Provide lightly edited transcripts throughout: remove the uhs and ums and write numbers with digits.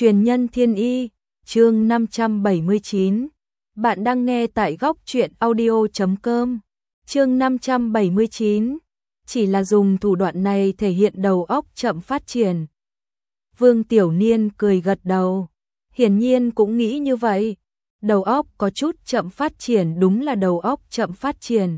Truyền nhân thiên y, chương 579. Bạn đang nghe tại góc truyện audio.com. Chương 579. Chỉ là dùng thủ đoạn này thể hiện đầu óc chậm phát triển. Vương Tiểu Niên cười gật đầu. Hiển nhiên cũng nghĩ như vậy. Đầu óc có chút chậm phát triển, đúng là đầu óc chậm phát triển.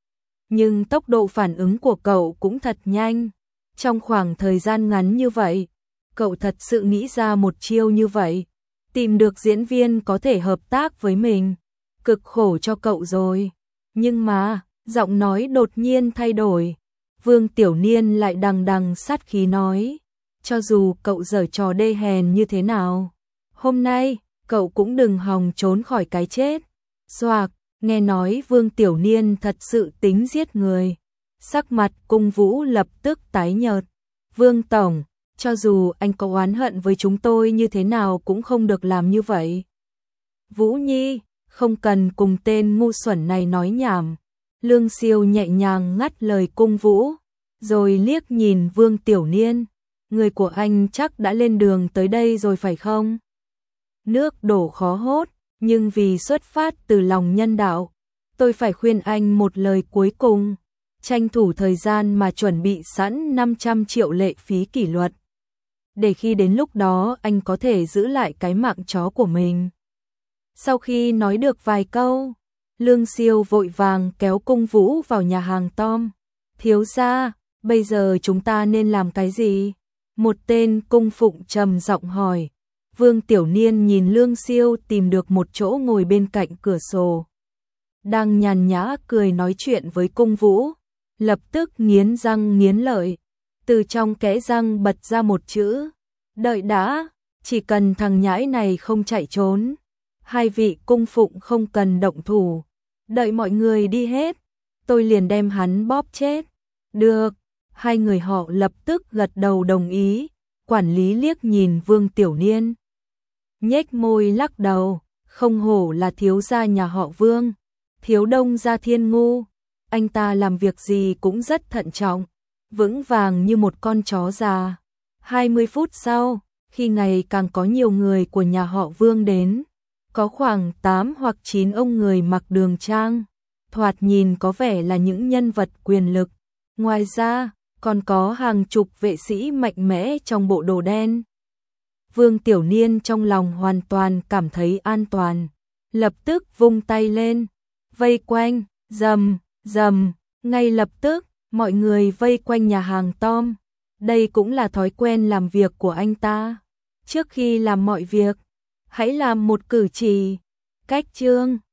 Nhưng tốc độ phản ứng của cậu cũng thật nhanh. Trong khoảng thời gian ngắn như vậy, cậu thật sự nghĩ ra một chiêu như vậy. Tìm được diễn viên có thể hợp tác với mình. Cực khổ cho cậu rồi. Nhưng mà, giọng nói đột nhiên thay đổi. Vương Tiểu Niên lại đằng đằng sát khí nói. Cho dù cậu giở trò đê hèn như thế nào, hôm nay, cậu cũng đừng hòng trốn khỏi cái chết. Xoạc, nghe nói Vương Tiểu Niên thật sự tính giết người. Sắc mặt Cung Vũ lập tức tái nhợt. Vương Tổng, cho dù anh có oán hận với chúng tôi như thế nào cũng không được làm như vậy. Vũ Nhi, không cần cùng tên ngu xuẩn này nói nhảm. Lương Siêu nhẹ nhàng ngắt lời Cung Vũ, rồi liếc nhìn Vương Tiểu Niên. Người của anh chắc đã lên đường tới đây rồi phải không? Nước đổ khó hốt, nhưng vì xuất phát từ lòng nhân đạo, tôi phải khuyên anh một lời cuối cùng. Tranh thủ thời gian mà chuẩn bị sẵn 500 triệu lệ phí kỷ luật. Để khi đến lúc đó anh có thể giữ lại cái mạng chó của mình. Sau khi nói được vài câu, Lương Siêu vội vàng kéo Cung Vũ vào nhà hàng Tom. Thiếu gia, bây giờ chúng ta nên làm cái gì? Một tên cung phụng trầm giọng hỏi. Vương Tiểu Niên nhìn Lương Siêu tìm được một chỗ ngồi bên cạnh cửa sổ. Đang nhàn nhã cười nói chuyện với Cung Vũ. Lập tức nghiến răng nghiến lợi. Từ trong kẽ răng bật ra một chữ. Đợi đã, chỉ cần thằng nhãi này không chạy trốn. Hai vị cung phụng không cần động thủ. Đợi mọi người đi hết, tôi liền đem hắn bóp chết. Được, hai người họ lập tức gật đầu đồng ý. Quản lý liếc nhìn Vương Tiểu Niên. Nhếch môi lắc đầu, không hổ là thiếu gia nhà họ Vương. Thiếu đông gia thiên ngu. Anh ta làm việc gì cũng rất thận trọng, vững vàng như một con chó già. 20 phút sau, khi ngày càng có nhiều người của nhà họ Vương đến, có khoảng 8 hoặc 9 ông người mặc đường trang, thoạt nhìn có vẻ là những nhân vật quyền lực. Ngoài ra, còn có hàng chục vệ sĩ mạnh mẽ trong bộ đồ đen. Vương Tiểu Niên trong lòng hoàn toàn cảm thấy an toàn, lập tức vung tay lên, vây quanh, rầm, rầm, ngay lập tức, mọi người vây quanh nhà hàng Tom. Đây cũng là thói quen làm việc của anh ta. Trước khi làm mọi việc, hãy làm một cử chỉ, cách chương.